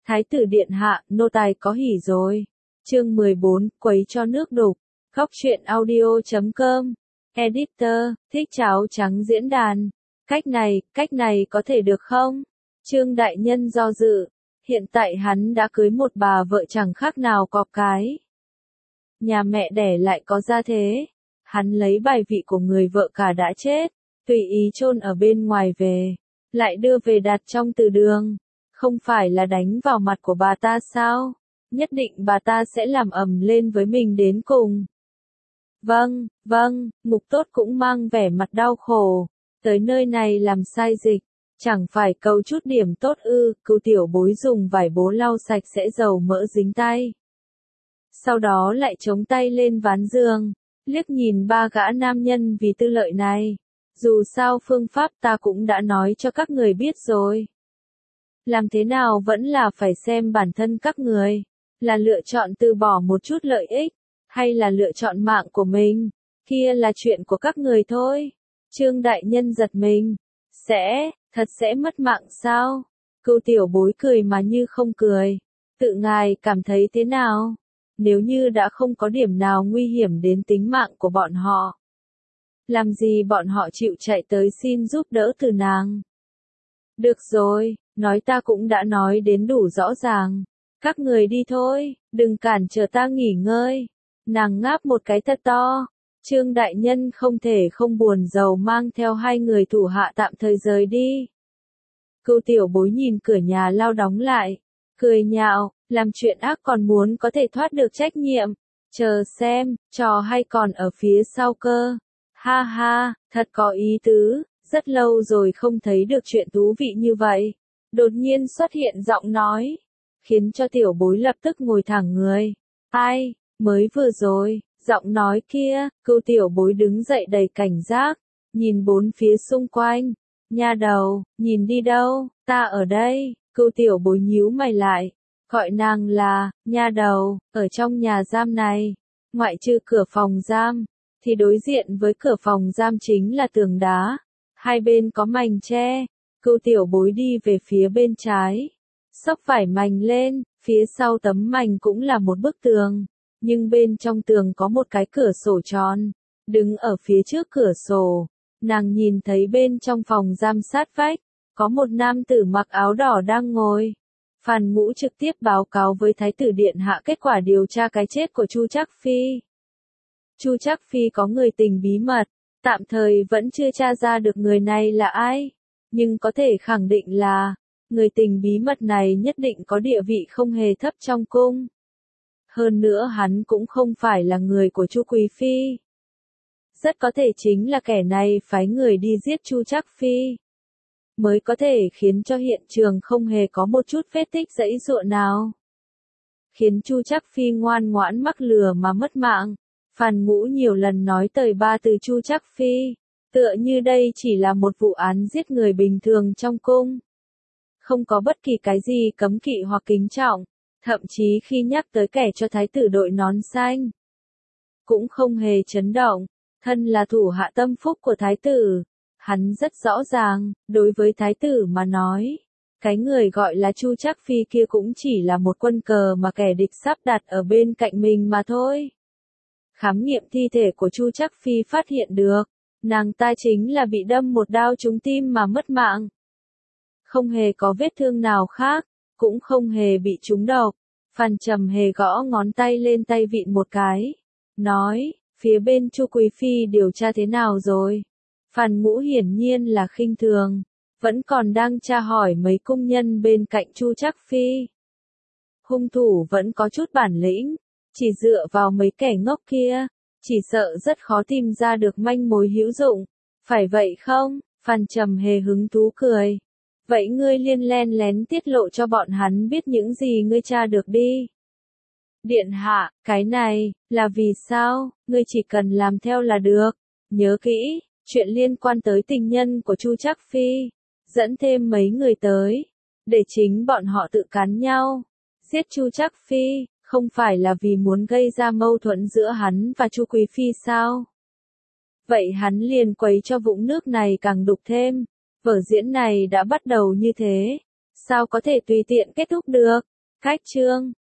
Thái tử điện hạ, nô tài có hỉ rồi. Chương 14, quấy cho nước đục. Góc truyện audio.com. Editor, thích cháo trắng diễn đàn. Cách này có thể được không? Trương đại nhân do dự. Hiện tại hắn đã cưới một bà vợ chẳng khác nào cọp cái. Nhà mẹ đẻ lại có gia thế. Hắn lấy bài vị của người vợ cả đã chết, tùy ý chôn ở bên ngoài về, lại đưa về đặt trong từ đường. Không phải là đánh vào mặt của bà ta sao? Nhất định bà ta sẽ làm ầm lên với mình đến cùng. Vâng, Mục Tốt cũng mang vẻ mặt đau khổ. Tới nơi này làm sai dịch, chẳng phải cầu chút điểm tốt ư? Cưu Tiểu Bối dùng vải bố lau sạch sẽ dầu mỡ dính tay. Sau đó lại chống tay lên ván giường, liếc nhìn ba gã nam nhân vì tư lợi này. Dù sao phương pháp ta cũng đã nói cho các người biết rồi. Làm thế nào vẫn là phải xem bản thân các người, là lựa chọn từ bỏ một chút lợi ích, hay là lựa chọn mạng của mình, kia là chuyện của các người thôi. Trương đại nhân giật mình, thật sẽ mất mạng sao? Cưu Tiểu Bối cười mà như không cười, tự ngài cảm thấy thế nào? Nếu như đã không có điểm nào nguy hiểm đến tính mạng của bọn họ, làm gì bọn họ chịu chạy tới xin giúp đỡ từ nàng? Được rồi, nói ta cũng đã nói đến đủ rõ ràng. Các người đi thôi, đừng cản trở ta nghỉ ngơi. Nàng ngáp một cái thật to. Trương đại nhân không thể không buồn rầu mang theo hai người thủ hạ tạm thời rời đi. Cưu Tiểu Bối nhìn cửa nhà lao đóng lại, cười nhạo, làm chuyện ác còn muốn có thể thoát được trách nhiệm. Chờ xem, trò hay còn ở phía sau cơ. Ha ha, thật có ý tứ, rất lâu rồi không thấy được chuyện thú vị như vậy. Đột nhiên xuất hiện giọng nói, khiến cho Tiểu Bối lập tức ngồi thẳng người. Ai, mới vừa rồi, giọng nói kia. Cưu Tiểu Bối đứng dậy đầy cảnh giác, nhìn bốn phía xung quanh. Nha đầu, nhìn đi đâu? Ta ở đây. Cưu Tiểu Bối nhíu mày lại, gọi nàng là nha đầu. Ở trong nhà giam này, ngoại trừ cửa phòng giam, thì đối diện với cửa phòng giam chính là tường đá, hai bên có mành tre. Cưu Tiểu Bối đi về phía bên trái, xốc vải mành lên, phía sau tấm mành cũng là một bức tường, nhưng bên trong tường có một cái cửa sổ tròn. Đứng ở phía trước cửa sổ, nàng nhìn thấy bên trong phòng giam sát vách, có một nam tử mặc áo đỏ đang ngồi. Phan Ngũ trực tiếp báo cáo với Thái tử điện hạ kết quả điều tra cái chết của Chu Trác Phi. Chu Trác Phi có người tình bí mật, tạm thời vẫn chưa tra ra được người này là ai, nhưng có thể khẳng định là người tình bí mật này nhất định có địa vị không hề thấp trong cung. Hơn nữa hắn cũng không phải là người của Chu Quý Phi. Rất có thể chính là kẻ này phái người đi giết Chu Trác Phi, mới có thể khiến cho hiện trường không hề có một chút vết tích giãy giụa nào, khiến Chu Trác Phi ngoan ngoãn mắc lừa mà mất mạng. Phan Ngũ nhiều lần nói tời ba từ Chu Trác Phi, tựa như đây chỉ là một vụ án giết người bình thường trong cung, không có bất kỳ cái gì cấm kỵ hoặc kính trọng. Thậm chí khi nhắc tới kẻ cho thái tử đội nón xanh, cũng không hề chấn động. Thân là thủ hạ tâm phúc của thái tử, hắn rất rõ ràng, đối với thái tử mà nói, cái người gọi là Chu Trác Phi kia cũng chỉ là một quân cờ mà kẻ địch sắp đặt ở bên cạnh mình mà thôi. Khám nghiệm thi thể của Chu Trác Phi phát hiện được, nàng ta chính là bị đâm một đao trúng tim mà mất mạng. Không hề có vết thương nào khác, cũng không hề bị trúng độc. Phan Trầm Hề gõ ngón tay lên tay vịn một cái, nói, phía bên Chu Quý Phi điều tra thế nào rồi? Phan Ngũ hiển nhiên là khinh thường, vẫn còn đang tra hỏi mấy cung nhân bên cạnh Chu Trác Phi. Hung thủ vẫn có chút bản lĩnh, chỉ dựa vào mấy kẻ ngốc kia, chỉ sợ rất khó tìm ra được manh mối hữu dụng. Phải vậy không? Phan Trầm Hề hứng thú cười. Vậy ngươi len lén tiết lộ cho bọn hắn biết những gì ngươi tra được đi. Điện hạ, cái này, là vì sao? Ngươi chỉ cần làm theo là được. Nhớ kỹ, chuyện liên quan tới tình nhân của Chu Trác Phi, dẫn thêm mấy người tới, để chính bọn họ tự cắn nhau. Giết Chu Trác Phi, không phải là vì muốn gây ra mâu thuẫn giữa hắn và Chu Quý Phi sao? Vậy hắn liền quấy cho vũng nước này càng đục thêm. Vở diễn này đã bắt đầu như thế, sao có thể tùy tiện kết thúc được? Khách trương.